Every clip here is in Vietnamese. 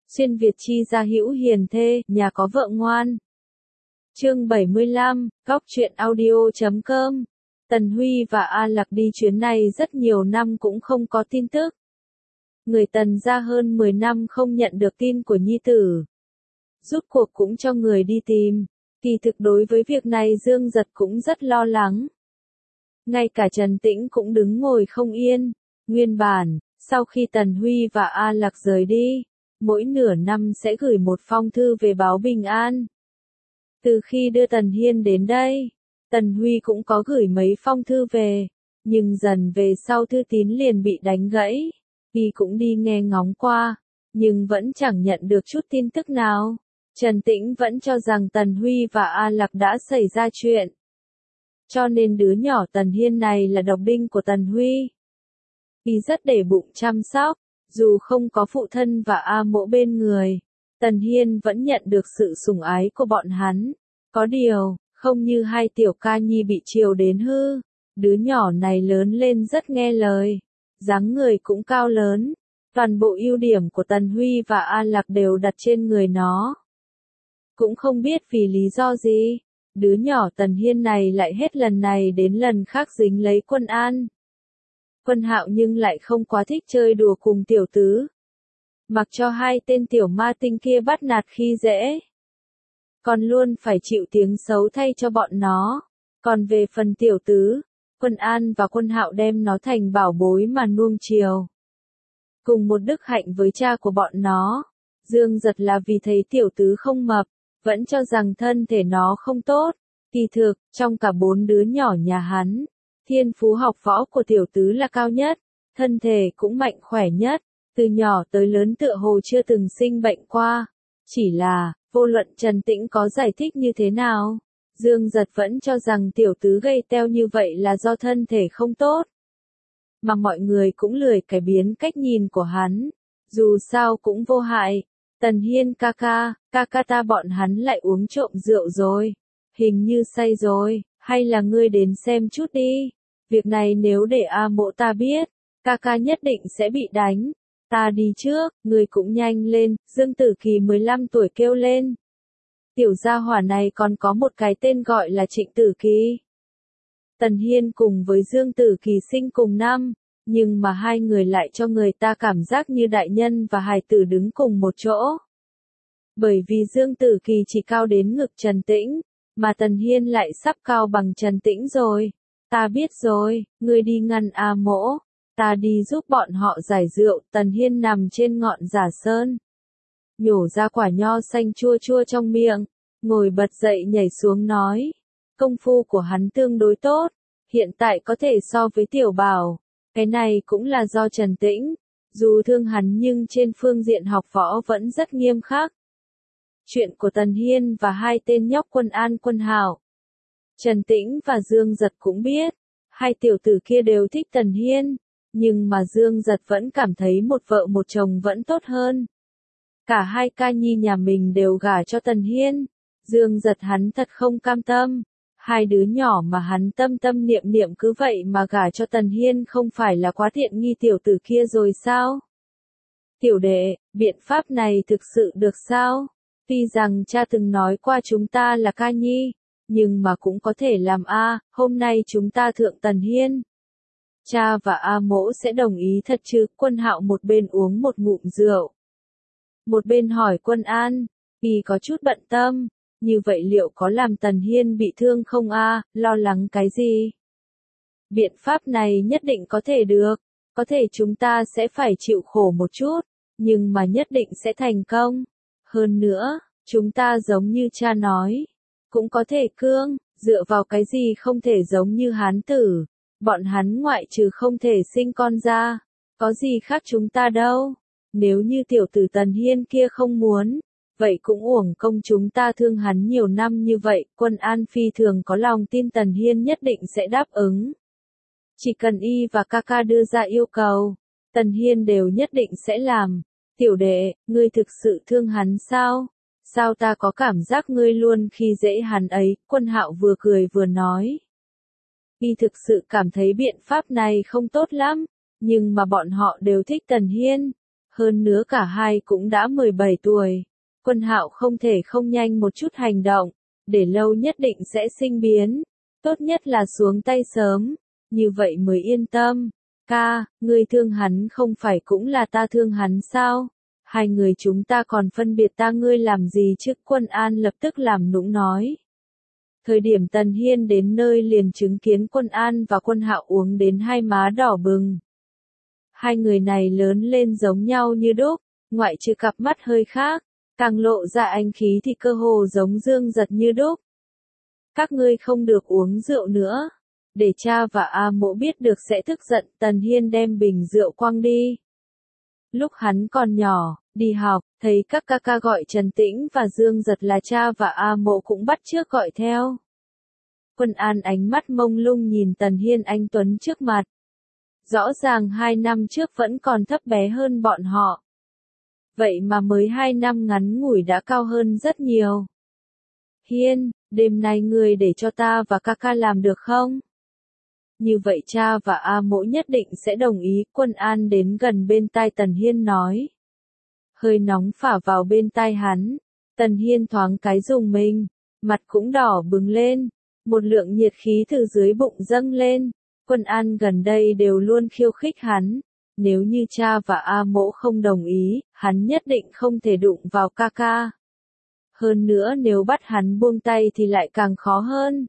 Xuyên Việt chi gia hữu hiền thê, nhà có vợ ngoan. Chương 75, góc truyện audio.com. Tần Huy và A Lạc đi chuyến này rất nhiều năm cũng không có tin tức. Người Tần gia hơn 10 năm không nhận được tin của nhi tử. Rút cuộc cũng cho người đi tìm. Kỳ thực đối với việc này Dương Giật cũng rất lo lắng. Ngay cả Trần Tĩnh cũng đứng ngồi không yên. Nguyên bản, sau khi Tần Huy và A Lạc rời đi, mỗi nửa năm sẽ gửi một phong thư về báo bình an. Từ khi đưa Tần Hiên đến đây, Tần Huy cũng có gửi mấy phong thư về, nhưng dần về sau thư tín liền bị đánh gãy. Y cũng đi nghe ngóng qua, nhưng vẫn chẳng nhận được chút tin tức nào. Trần Tĩnh vẫn cho rằng Tần Huy và A Lạc đã xảy ra chuyện. Cho nên đứa nhỏ Tần Hiên này là độc đinh của Tần Huy. Y rất để bụng chăm sóc, dù không có phụ thân và A Mỗ bên người, Tần Hiên vẫn nhận được sự sủng ái của bọn hắn. Có điều, không như hai tiểu ca nhi bị chiều đến hư, đứa nhỏ này lớn lên rất nghe lời, dáng người cũng cao lớn, toàn bộ ưu điểm của Tần Huy và A Lạc đều đặt trên người nó. Cũng không biết vì lý do gì, đứa nhỏ Tần Hiên này lại hết lần này đến lần khác dính lấy Quân An. Quân Hạo nhưng lại không quá thích chơi đùa cùng tiểu tứ. Mặc cho hai tên tiểu ma tinh kia bắt nạt khi dễ, còn luôn phải chịu tiếng xấu thay cho bọn nó. Còn về phần tiểu tứ, Quân An và Quân Hạo đem nó thành bảo bối mà nuông chiều. Cùng một đức hạnh với cha của bọn nó, Dương Giật là vì thấy tiểu tứ không mập, vẫn cho rằng thân thể nó không tốt. Kỳ thực, trong cả bốn đứa nhỏ nhà hắn, thiên phú học võ của tiểu tứ là cao nhất, thân thể cũng mạnh khỏe nhất, từ nhỏ tới lớn tựa hồ chưa từng sinh bệnh qua. Chỉ là, vô luận Trần Tĩnh có giải thích như thế nào, Dương Giật vẫn cho rằng tiểu tứ gầy teo như vậy là do thân thể không tốt. Mà mọi người cũng lười cải biến cách nhìn của hắn, dù sao cũng vô hại. Tần Hiên ca ca ta bọn hắn lại uống trộm rượu rồi, hình như say rồi, hay là ngươi đến xem chút đi. Việc này nếu để A Mỗ ta biết, ca ca nhất định sẽ bị đánh. Ta đi trước, ngươi cũng nhanh lên, Dương Tử Kỳ 15 tuổi kêu lên. Tiểu gia hỏa này còn có một cái tên gọi là Trịnh Tử Kỳ. Tần Hiên cùng với Dương Tử Kỳ sinh cùng năm, nhưng mà hai người lại cho người ta cảm giác như đại nhân và hài tử đứng cùng một chỗ. Bởi vì Dương Tử Kỳ chỉ cao đến ngực Trần Tĩnh, mà Tần Hiên lại sắp cao bằng Trần Tĩnh rồi. Ta biết rồi, ngươi đi ngăn A Mỗ, ta đi giúp bọn họ giải rượu. Tần Hiên nằm trên ngọn Giả Sơn, nhổ ra quả nho xanh chua chua trong miệng, ngồi bật dậy nhảy xuống nói. Công phu của hắn tương đối tốt, hiện tại có thể so với Tiểu Bảo. Cái này cũng là do Trần Tĩnh, dù thương hắn nhưng trên phương diện học võ vẫn rất nghiêm khắc. Chuyện của Tần Hiên và hai tên nhóc Quân An Quân Hạo, Trần Tĩnh và Dương Giật cũng biết, hai tiểu tử kia đều thích Tần Hiên, nhưng mà Dương Giật vẫn cảm thấy một vợ một chồng vẫn tốt hơn. Cả hai ca nhi nhà mình đều gả cho Tần Hiên, Dương Giật hắn thật không cam tâm. Hai đứa nhỏ mà hắn tâm tâm niệm niệm cứ vậy mà gả cho Tần Hiên không phải là quá tiện nghi tiểu tử kia rồi sao? Tiểu đệ, biện pháp này thực sự được sao? Tuy rằng cha từng nói qua chúng ta là ca nhi, nhưng mà cũng có thể làm a. Hôm nay chúng ta thượng Tần Hiên, cha và A Mỗ sẽ đồng ý thật chứ? Quân Hạo một bên uống một ngụm rượu, một bên hỏi Quân An, vì có chút bận tâm. Như vậy liệu có làm Tần Hiên bị thương không a? Lo lắng cái gì? Biện pháp này nhất định có thể được, có thể chúng ta sẽ phải chịu khổ một chút, nhưng mà nhất định sẽ thành công. Hơn nữa, chúng ta giống như cha nói, cũng có thể cương, dựa vào cái gì không thể giống như Hán tử, bọn hắn ngoại trừ không thể sinh con ra, có gì khác chúng ta đâu. Nếu như tiểu tử Tần Hiên kia không muốn, vậy cũng uổng công chúng ta thương hắn nhiều năm như vậy. Quân An phi thường có lòng tin Tần Hiên nhất định sẽ đáp ứng. Chỉ cần y và ca ca đưa ra yêu cầu, Tần Hiên đều nhất định sẽ làm. Tiểu đệ, ngươi thực sự thương hắn sao? Sao ta có cảm giác ngươi luôn khi dễ hắn ấy? Quân Hạo vừa cười vừa nói. Y thực sự cảm thấy biện pháp này không tốt lắm, nhưng mà bọn họ đều thích Tần Hiên. Hơn nữa cả hai cũng đã 17 tuổi. Quân Hạo không thể không nhanh một chút hành động, để lâu nhất định sẽ sinh biến. Tốt nhất là xuống tay sớm, như vậy mới yên tâm. Ca, ngươi thương hắn không phải cũng là ta thương hắn sao? Hai người chúng ta còn phân biệt ta ngươi làm gì chứ? Quân An lập tức làm nũng nói. Thời điểm Tần Hiên đến nơi liền chứng kiến Quân An và Quân Hạo uống đến hai má đỏ bừng. Hai người này lớn lên giống nhau như đúc, ngoại trừ cặp mắt hơi khác, càng lộ ra anh khí thì cơ hồ giống Dương Giật như đúc. Các ngươi không được uống rượu nữa, để cha và A Mỗ biết được sẽ tức giận. Tần Hiên đem bình rượu quăng đi. Lúc hắn còn nhỏ, đi học, thấy các ca ca gọi Trần Tĩnh và Dương Giật là cha và A Mỗ cũng bắt chước gọi theo. Quân An ánh mắt mông lung nhìn Tần Hiên anh tuấn trước mặt. Rõ ràng 2 năm trước vẫn còn thấp bé hơn bọn họ. Vậy mà mới 2 năm ngắn ngủi đã cao hơn rất nhiều. Hiên, đêm nay ngươi để cho ta và ca ca làm được không? Như vậy cha và A Mỗ nhất định sẽ đồng ý. Quân An đến gần bên tai Tần Hiên nói. Hơi nóng phả vào bên tai hắn. Tần Hiên thoáng cái rùng mình, mặt cũng đỏ bừng lên. Một lượng nhiệt khí từ dưới bụng dâng lên. Quân An gần đây đều luôn khiêu khích hắn. Nếu như cha và A Mỗ không đồng ý, hắn nhất định không thể đụng vào ca ca. Hơn nữa nếu bắt hắn buông tay thì lại càng khó hơn.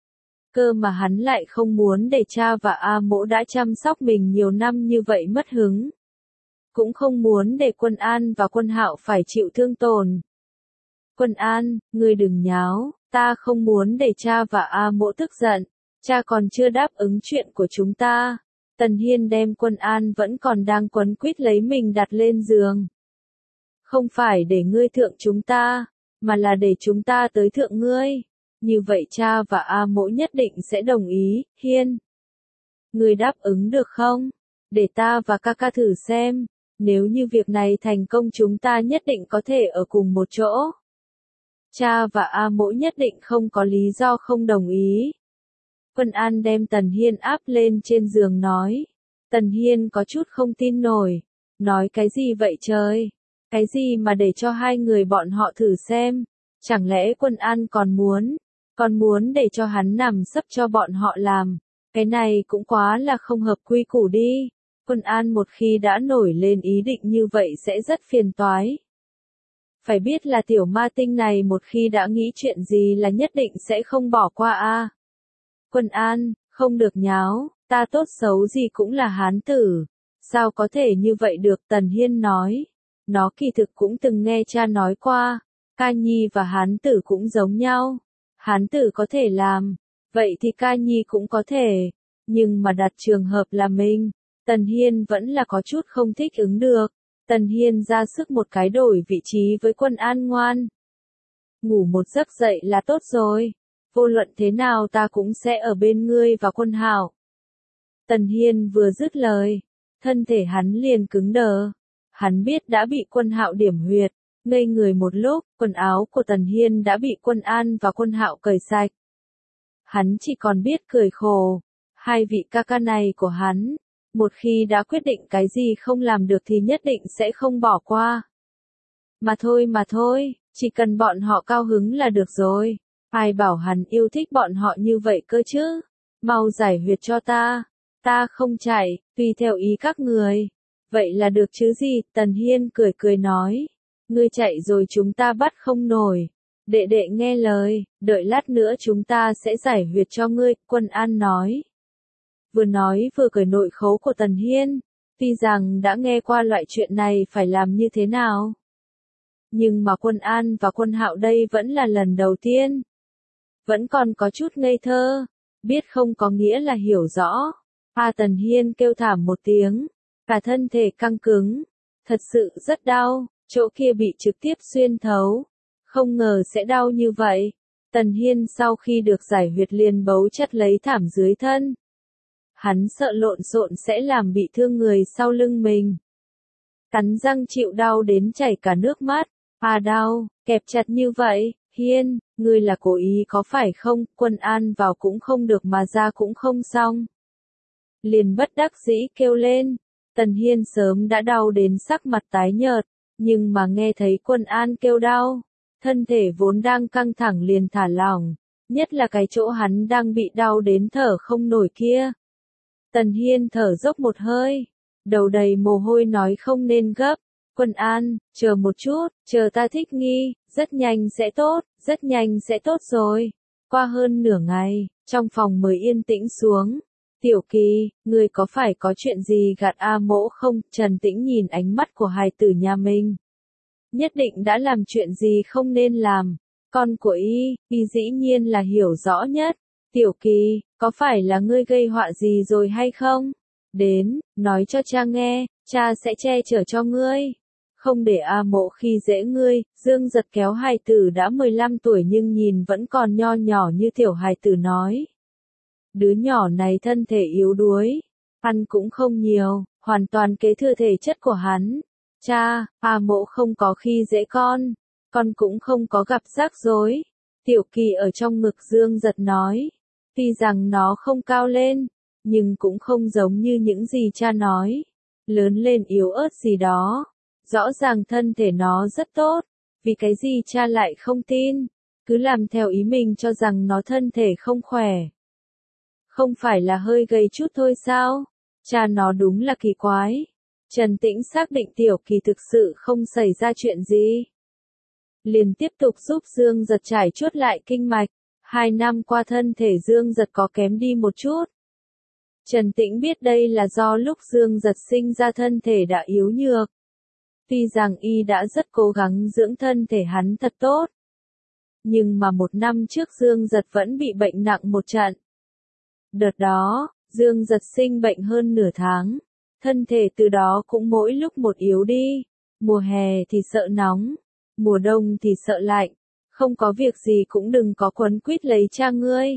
Cơ mà hắn lại không muốn để cha và A Mỗ đã chăm sóc mình nhiều năm như vậy mất hứng. Cũng không muốn để Quân An và Quân Hạo phải chịu thương tổn. Quân An, ngươi đừng nháo, ta không muốn để cha và A Mỗ tức giận. Cha còn chưa đáp ứng chuyện của chúng ta. Tần Hiên đem Quân An vẫn còn đang quấn quýt lấy mình đặt lên giường. Không phải để ngươi thượng chúng ta, mà là để chúng ta tới thượng ngươi. Như vậy cha và A Mỗ nhất định sẽ đồng ý. Hiên, ngươi đáp ứng được không? Để ta và ca ca thử xem. Nếu như việc này thành công chúng ta nhất định có thể ở cùng một chỗ. Cha và A Mỗ nhất định không có lý do không đồng ý. Quân An đem Tần Hiên áp lên trên giường nói. Tần Hiên có chút không tin nổi. Nói cái gì vậy trời? Cái gì mà để cho hai người bọn họ thử xem? Chẳng lẽ Quân An còn muốn để cho hắn nằm sấp cho bọn họ làm? Cái này cũng quá là không hợp quy củ đi. Quân An một khi đã nổi lên ý định như vậy sẽ rất phiền toái. Phải biết là tiểu ma tinh này một khi đã nghĩ chuyện gì là nhất định sẽ không bỏ qua a. Quân An, không được nháo, ta tốt xấu gì cũng là hán tử. Sao có thể như vậy được? Tần Hiên nói. Nó kỳ thực cũng từng nghe cha nói qua, ca nhi và hán tử cũng giống nhau. Hán tử có thể làm, vậy thì ca nhi cũng có thể. Nhưng mà đặt trường hợp là mình, Tần Hiên vẫn là có chút không thích ứng được. Tần Hiên ra sức một cái đổi vị trí với Quân An ngoan. Ngủ một giấc dậy là tốt rồi. Vô luận thế nào ta cũng sẽ ở bên ngươi và Quân Hạo. Tần Hiên vừa dứt lời, thân thể hắn liền cứng đờ. Hắn biết đã bị Quân Hạo điểm huyệt, ngây người một lúc, quần áo của Tần Hiên đã bị Quân An và Quân Hạo cởi sạch. Hắn chỉ còn biết cười khổ. Hai vị ca ca này của hắn, một khi đã quyết định cái gì không làm được thì nhất định sẽ không bỏ qua. Mà thôi, chỉ cần bọn họ cao hứng là được rồi. Ai bảo hắn yêu thích bọn họ như vậy cơ chứ? Mau giải huyệt cho ta. Ta không chạy, tùy theo ý các người. Vậy là được chứ gì? Tần Hiên cười nói. Ngươi chạy rồi chúng ta bắt không nổi. Đệ đệ nghe lời, đợi lát nữa chúng ta sẽ giải huyệt cho ngươi, Quân An nói. Vừa nói vừa cởi nội khấu của Tần Hiên. Tuy rằng đã nghe qua loại chuyện này phải làm như thế nào. Nhưng mà Quân An và Quân Hạo đây vẫn là lần đầu tiên. Vẫn còn có chút ngây thơ. Biết không có nghĩa là hiểu rõ. Tần Hiên kêu thảm một tiếng. Cả thân thể căng cứng. Thật sự rất đau. Chỗ kia bị trực tiếp xuyên thấu. Không ngờ sẽ đau như vậy. Tần Hiên sau khi được giải huyệt liền bấu chặt lấy thảm dưới thân. Hắn sợ lộn xộn sẽ làm bị thương người sau lưng mình. Cắn răng chịu đau đến chảy cả nước mắt. Đau, kẹp chặt như vậy. Hiên, ngươi là cố ý có phải không? Quân An vào cũng không được mà ra cũng không xong. Liền bất đắc dĩ kêu lên. Tần Hiên sớm đã đau đến sắc mặt tái nhợt, nhưng mà nghe thấy Quân An kêu đau, thân thể vốn đang căng thẳng liền thả lỏng, nhất là cái chỗ hắn đang bị đau đến thở không nổi kia. Tần Hiên thở dốc một hơi, đầu đầy mồ hôi nói không nên gấp, Quân An, chờ một chút, chờ ta thích nghi, rất nhanh sẽ tốt, rất nhanh sẽ tốt rồi. Qua hơn nửa ngày, trong phòng mới yên tĩnh xuống. Tiểu Kỳ, ngươi có phải có chuyện gì gạt A Mỗ không? Trần Tĩnh nhìn ánh mắt của hài tử nhà mình. Nhất định đã làm chuyện gì không nên làm. Con của y dĩ nhiên là hiểu rõ nhất. Tiểu Kỳ, có phải là ngươi gây họa gì rồi hay không? Đến, nói cho cha nghe, cha sẽ che chở cho ngươi. Không để A Mỗ khi dễ ngươi. Dương Giật kéo hài tử đã 15 tuổi nhưng nhìn vẫn còn nho nhỏ như tiểu hài tử nói. Đứa nhỏ này thân thể yếu đuối, ăn cũng không nhiều, hoàn toàn kế thừa thể chất của hắn. Cha, A Mỗ không có khi dễ con cũng không có gặp rắc rối. Tiểu Kỳ ở trong ngực Dương Giật nói, tuy rằng nó không cao lên, nhưng cũng không giống như những gì cha nói. Lớn lên yếu ớt gì đó, rõ ràng thân thể nó rất tốt, vì cái gì cha lại không tin, cứ làm theo ý mình cho rằng nó thân thể không khỏe. Không phải là hơi gầy chút thôi sao? Cha nó đúng là kỳ quái. Trần Tĩnh xác định Tiểu Kỳ thực sự không xảy ra chuyện gì. Liền tiếp tục giúp Dương Giật trải chuốt lại kinh mạch. 2 năm qua thân thể Dương Giật có kém đi một chút. Trần Tĩnh biết đây là do lúc Dương Giật sinh ra thân thể đã yếu nhược. Tuy rằng y đã rất cố gắng dưỡng thân thể hắn thật tốt. Nhưng mà 1 năm trước Dương Giật vẫn bị bệnh nặng một trận. Đợt đó, Dương Giật sinh bệnh hơn nửa tháng. Thân thể từ đó cũng mỗi lúc một yếu đi. Mùa hè thì sợ nóng, mùa đông thì sợ lạnh. Không có việc gì cũng đừng có quấn quýt lấy cha ngươi.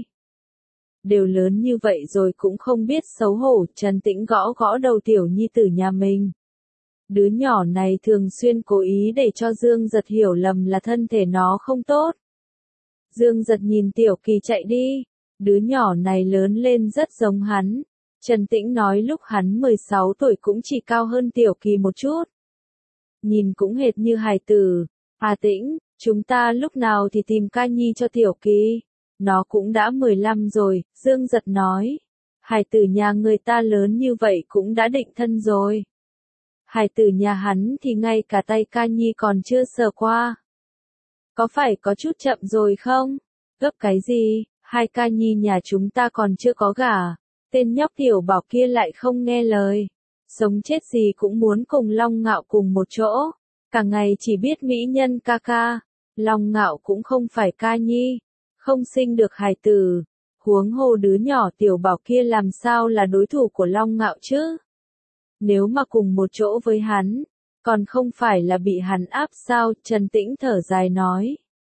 Đều lớn như vậy rồi cũng không biết xấu hổ. Trần Tĩnh gõ gõ đầu tiểu nhi tử nhà mình. Đứa nhỏ này thường xuyên cố ý để cho Dương Giật hiểu lầm là thân thể nó không tốt. Dương Giật nhìn Tiểu Kỳ chạy đi. Đứa nhỏ này lớn lên rất giống hắn. Trần Tĩnh nói lúc hắn 16 tuổi cũng chỉ cao hơn Tiểu Kỳ một chút. Nhìn cũng hệt như hài tử. À Tĩnh, chúng ta lúc nào thì tìm ca nhi cho Tiểu Kỳ. Nó cũng đã 15 rồi, Dương Giật nói. Hài tử nhà người ta lớn như vậy cũng đã định thân rồi. Hài tử nhà hắn thì ngay cả tay ca nhi còn chưa sờ qua. Có phải có chút chậm rồi không? Gấp cái gì? 2 ca nhi nhà chúng ta còn chưa có gả. Tên nhóc Tiểu Bảo kia lại không nghe lời. Sống chết gì cũng muốn cùng Long Ngạo cùng một chỗ. Cả ngày chỉ biết mỹ nhân ca ca. Long Ngạo cũng không phải ca nhi. Không sinh được hài tử. Huống hồ đứa nhỏ Tiểu Bảo kia làm sao là đối thủ của Long Ngạo chứ? Nếu mà cùng một chỗ với hắn, còn không phải là bị hắn áp sao? Trần Tĩnh thở dài nói.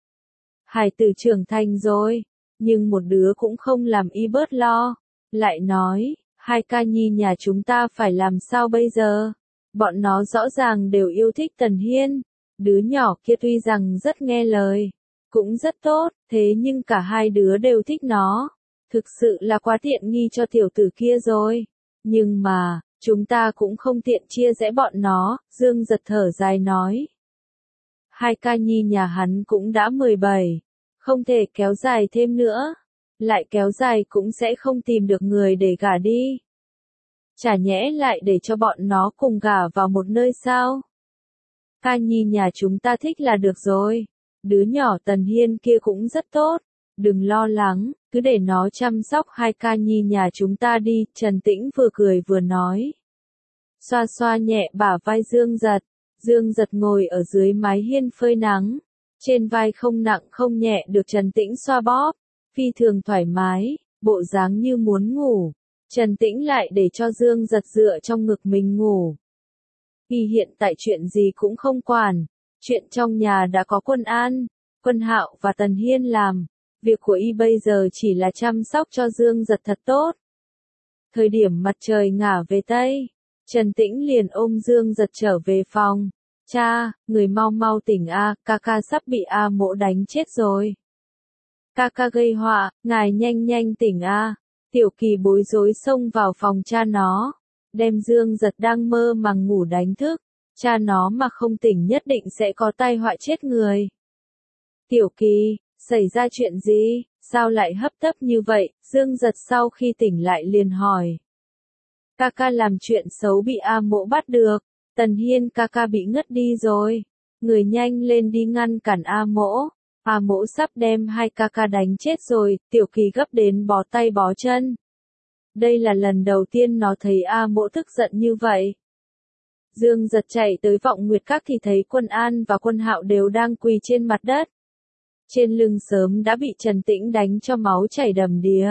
Hài tử trưởng thành rồi, nhưng một đứa cũng không làm y bớt lo. Lại nói, 2 ca nhi nhà chúng ta phải làm sao bây giờ? Bọn nó rõ ràng đều yêu thích Tần Hiên. Đứa nhỏ kia tuy rằng rất nghe lời, cũng rất tốt, thế nhưng cả 2 đứa đều thích nó. Thực sự là quá tiện nghi cho tiểu tử kia rồi. Nhưng mà, chúng ta cũng không tiện chia rẽ bọn nó, Dương Giật thở dài nói. 2 ca nhi nhà hắn cũng đã 17, không thể kéo dài thêm nữa. Lại kéo dài cũng sẽ không tìm được người để gả đi. Chả nhẽ lại để cho bọn nó cùng gả vào một nơi sao? Ca nhi nhà chúng ta thích là được rồi. Đứa nhỏ Tần Hiên kia cũng rất tốt. Đừng lo lắng, cứ để nó chăm sóc 2 ca nhi nhà chúng ta đi. Trần Tĩnh vừa cười vừa nói. Xoa xoa nhẹ bả vai Dương Giật. Dương Giật ngồi ở dưới mái hiên phơi nắng. Trên vai không nặng không nhẹ được Trần Tĩnh xoa bóp. Phi thường thoải mái, bộ dáng như muốn ngủ. Trần Tĩnh lại để cho Dương Giật dựa trong ngực mình ngủ. Y hiện tại chuyện gì cũng không quản. Chuyện trong nhà đã có Quân An, Quân Hạo và Tần Hiên làm. Việc của y bây giờ chỉ là chăm sóc cho Dương Giật thật tốt. Thời điểm mặt trời ngả về Tây, Trần Tĩnh liền ôm Dương Giật trở về phòng. Cha, người mau mau tỉnh a, ca ca sắp bị A Mỗ đánh chết rồi. Ca ca gây họa, ngài nhanh nhanh tỉnh a. Tiểu Kỳ bối rối xông vào phòng cha nó. đem Dương Giật đang mơ màng ngủ đánh thức, cha nó mà không tỉnh nhất định sẽ có tai họa chết người. Tiểu Kỳ, xảy ra chuyện gì, sao lại hấp tấp như vậy? Dương Giật sau khi tỉnh lại liền hỏi. Ca ca làm chuyện xấu bị A Mỗ bắt được, Tần Hiên ca ca bị ngất đi rồi, người nhanh lên đi ngăn cản A Mỗ. A Mỗ sắp đem hai ca ca đánh chết rồi, Tiểu Kỳ gấp đến bó tay bó chân. Đây là lần đầu tiên nó thấy A Mỗ tức giận như vậy. Dương Giật chạy tới Vọng Nguyệt Các thì thấy Quân An và Quân Hạo đều đang quỳ trên mặt đất. Trên lưng sớm đã bị Trần Tĩnh đánh cho máu chảy đầm đìa.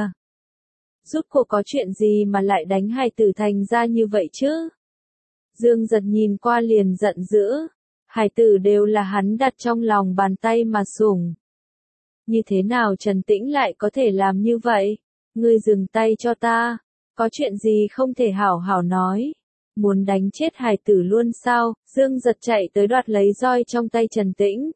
Rốt cuộc có chuyện gì mà lại đánh hài tử thành ra như vậy chứ? Dương Giật nhìn qua liền giận dữ. Hài tử đều là hắn đặt trong lòng bàn tay mà sủng. Như thế nào Trần Tĩnh lại có thể làm như vậy? Ngươi dừng tay cho ta. Có chuyện gì không thể hảo hảo nói? Muốn đánh chết hài tử luôn sao? Dương Giật chạy tới đoạt lấy roi trong tay Trần Tĩnh.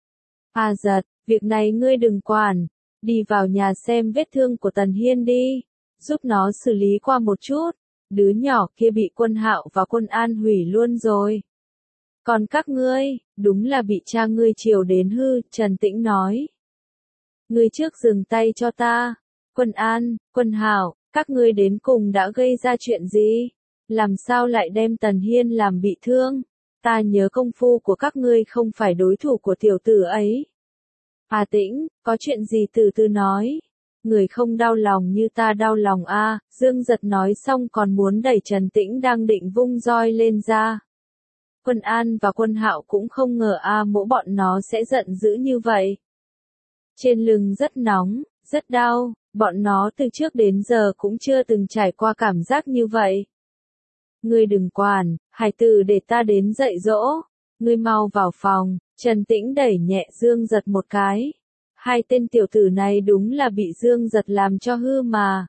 A Giật, việc này ngươi đừng quản. Đi vào nhà xem vết thương của Tần Hiên đi. Giúp nó xử lý qua một chút. Đứa nhỏ kia bị Quân Hạo và Quân An hủy luôn rồi. Còn các ngươi, đúng là bị cha ngươi chiều đến hư, Trần Tĩnh nói. Ngươi trước dừng tay cho ta. Quân An, Quân Hạo, các ngươi đến cùng đã gây ra chuyện gì? Làm sao lại đem Tần Hiên làm bị thương? Ta nhớ công phu của các ngươi không phải đối thủ của tiểu tử ấy. A Tĩnh, có chuyện gì từ từ nói. Người không đau lòng như ta đau lòng a. Dương Giật nói xong còn muốn đẩy Trần Tĩnh đang định vung roi lên ra. Quân An và Quân Hạo cũng không ngờ A Mỗ bọn nó sẽ giận dữ như vậy. Trên lưng rất nóng, rất đau, bọn nó từ trước đến giờ cũng chưa từng trải qua cảm giác như vậy. Ngươi đừng quản, hài tử để ta đến dạy dỗ. Ngươi mau vào phòng. Trần Tĩnh đẩy nhẹ Dương Giật một cái. Hai tên tiểu tử này đúng là bị Dương Giật làm cho hư mà.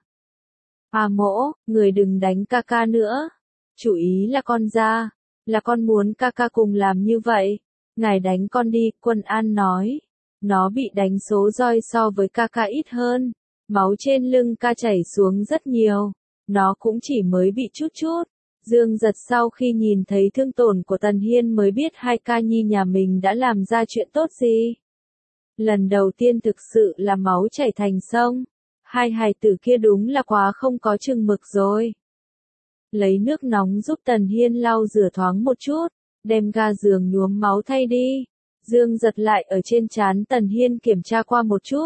A Mỗ, người đừng đánh ca ca nữa. Chủ ý là con ra. Là con muốn ca ca cùng làm như vậy. Ngài đánh con đi, Quân An nói. Nó bị đánh số roi so với ca ca ít hơn. Máu trên lưng ca chảy xuống rất nhiều. Nó cũng chỉ mới bị chút chút. Dương Giật sau khi nhìn thấy thương tổn của Tần Hiên mới biết hai ca nhi nhà mình đã làm ra chuyện tốt gì. Lần đầu tiên thực sự là máu chảy thành sông. Hai hài tử kia đúng là quá không có chừng mực rồi. Lấy nước nóng giúp Tần Hiên lau rửa thoáng một chút, đem ga giường nhuốm máu thay đi. Dương Giật lại ở trên trán Tần Hiên kiểm tra qua một chút.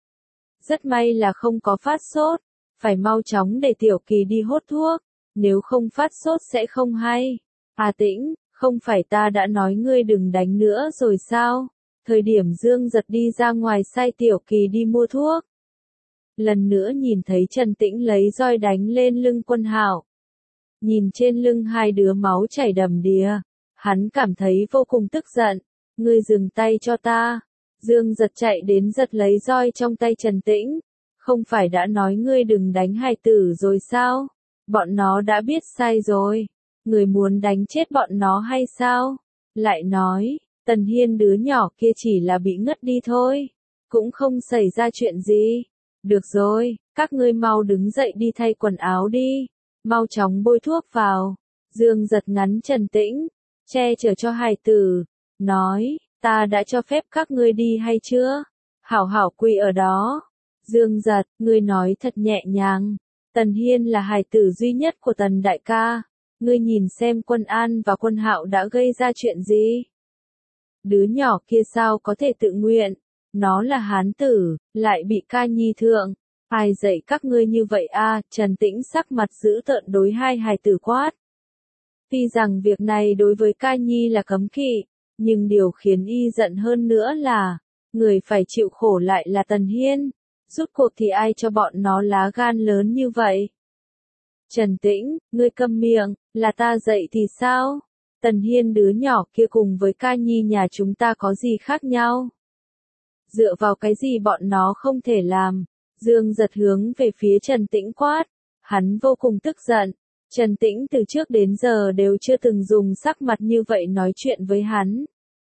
Rất may là không có phát sốt, phải mau chóng để Tiểu Kỳ đi hốt thuốc, nếu không phát sốt sẽ không hay. A Tĩnh, không phải ta đã nói ngươi đừng đánh nữa rồi sao? Thời điểm Dương Giật đi ra ngoài sai Tiểu Kỳ đi mua thuốc. Lần nữa nhìn thấy Trần Tĩnh lấy roi đánh lên lưng Quân Hạo. Nhìn trên lưng hai đứa máu chảy đầm đìa, hắn cảm thấy vô cùng tức giận. Ngươi dừng tay cho ta. Dương Giật chạy đến giật lấy roi trong tay Trần Tĩnh. Không phải đã nói ngươi đừng đánh hài tử rồi sao? Bọn nó đã biết sai rồi. Người muốn đánh chết bọn nó hay sao? Lại nói, Tần Hiên đứa nhỏ kia chỉ là bị ngất đi thôi. Cũng không xảy ra chuyện gì. Được rồi, các ngươi mau đứng dậy đi thay quần áo đi. Mau chóng bôi thuốc vào. Dương Giật ngắn Trần Tĩnh, che chở cho hài tử. Nói, ta đã cho phép các ngươi đi hay chưa? Hảo hảo quỳ ở đó. Dương Giật, ngươi nói thật nhẹ nhàng. Tần Hiên là hài tử duy nhất của Tần đại ca. Ngươi nhìn xem Quân An và Quân Hạo đã gây ra chuyện gì? Đứa nhỏ kia sao có thể tự nguyện? Nó là hán tử, lại bị ca nhi thượng. Ai dạy các ngươi như vậy a? Trần Tĩnh sắc mặt dữ tợn đối hai hài tử quát. Tuy rằng việc này đối với ca nhi là cấm kỵ, nhưng điều khiến y giận hơn nữa là, người phải chịu khổ lại là Tần Hiên. Rốt cuộc thì ai cho bọn nó lá gan lớn như vậy? Trần Tĩnh, ngươi câm miệng, là ta dạy thì sao? Tần Hiên đứa nhỏ kia cùng với ca nhi nhà chúng ta có gì khác nhau? Dựa vào cái gì bọn nó không thể làm? Dương Giật hướng về phía Trần Tĩnh quát. Hắn vô cùng tức giận. Trần Tĩnh từ trước đến giờ đều chưa từng dùng sắc mặt như vậy nói chuyện với hắn.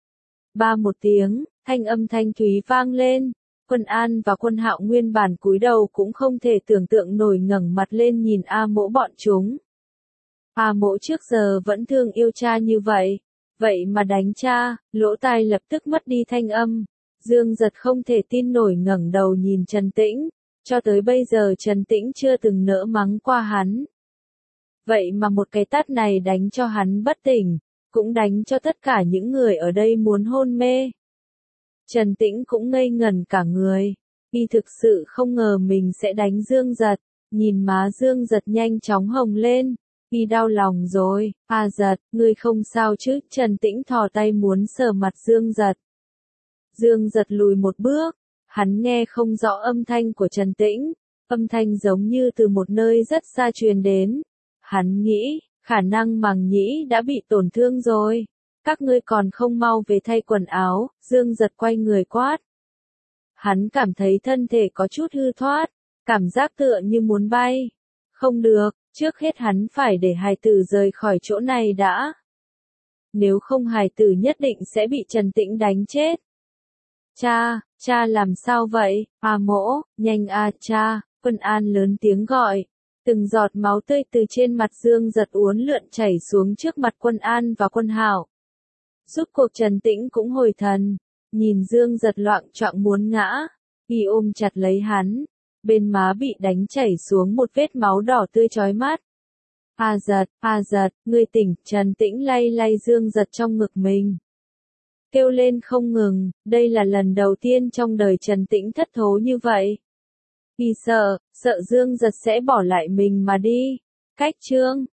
Ba một tiếng, thanh âm thanh thúy vang lên. Quân An và Quân Hạo nguyên bản cúi đầu cũng không thể tưởng tượng nổi ngẩng mặt lên nhìn A Mỗ bọn chúng. Mỗ trước giờ vẫn thương yêu cha như vậy. Vậy mà đánh cha, lỗ tai lập tức mất đi thanh âm. Dương Giật không thể tin nổi ngẩng đầu nhìn Trần Tĩnh. Cho tới bây giờ Trần Tĩnh chưa từng nỡ mắng qua hắn. Vậy mà một cái tát này đánh cho hắn bất tỉnh, cũng đánh cho tất cả những người ở đây muốn hôn mê. Trần Tĩnh cũng ngây ngẩn cả người. Y thực sự không ngờ mình sẽ đánh Dương Giật. Nhìn má Dương Giật nhanh chóng hồng lên. Y đau lòng rồi. Giật, ngươi không sao chứ? Trần Tĩnh thò tay muốn sờ mặt Dương Giật. Dương Giật lùi một bước. Hắn nghe không rõ âm thanh của Trần Tĩnh. Âm thanh giống như từ một nơi rất xa truyền đến. Hắn nghĩ, khả năng màng nhĩ đã bị tổn thương rồi. Các ngươi còn không mau về thay quần áo, Dương Giật quay người quát. Hắn cảm thấy thân thể có chút hư thoát, cảm giác tựa như muốn bay. Không được, trước hết hắn phải để hài tử rời khỏi chỗ này đã. Nếu không hài tử nhất định sẽ bị Trần Tĩnh đánh chết. Cha làm sao vậy? Mỗ, nhanh cha, Quân An lớn tiếng gọi. Từng giọt máu tươi từ trên mặt Dương Giật uốn lượn chảy xuống trước mặt Quân An và Quân Hạo. Rốt cuộc Trần Tĩnh cũng hồi thần, nhìn Dương Giật loạng choạng muốn ngã, y ôm chặt lấy hắn, bên má bị đánh chảy xuống một vết máu đỏ tươi chói mắt. Giật, ngươi tỉnh, Trần Tĩnh lay lay Dương Giật trong ngực mình. Kêu lên không ngừng, đây là lần đầu tiên trong đời Trần Tĩnh thất thố như vậy. Y sợ Dương Giật sẽ bỏ lại mình mà đi. Cách chương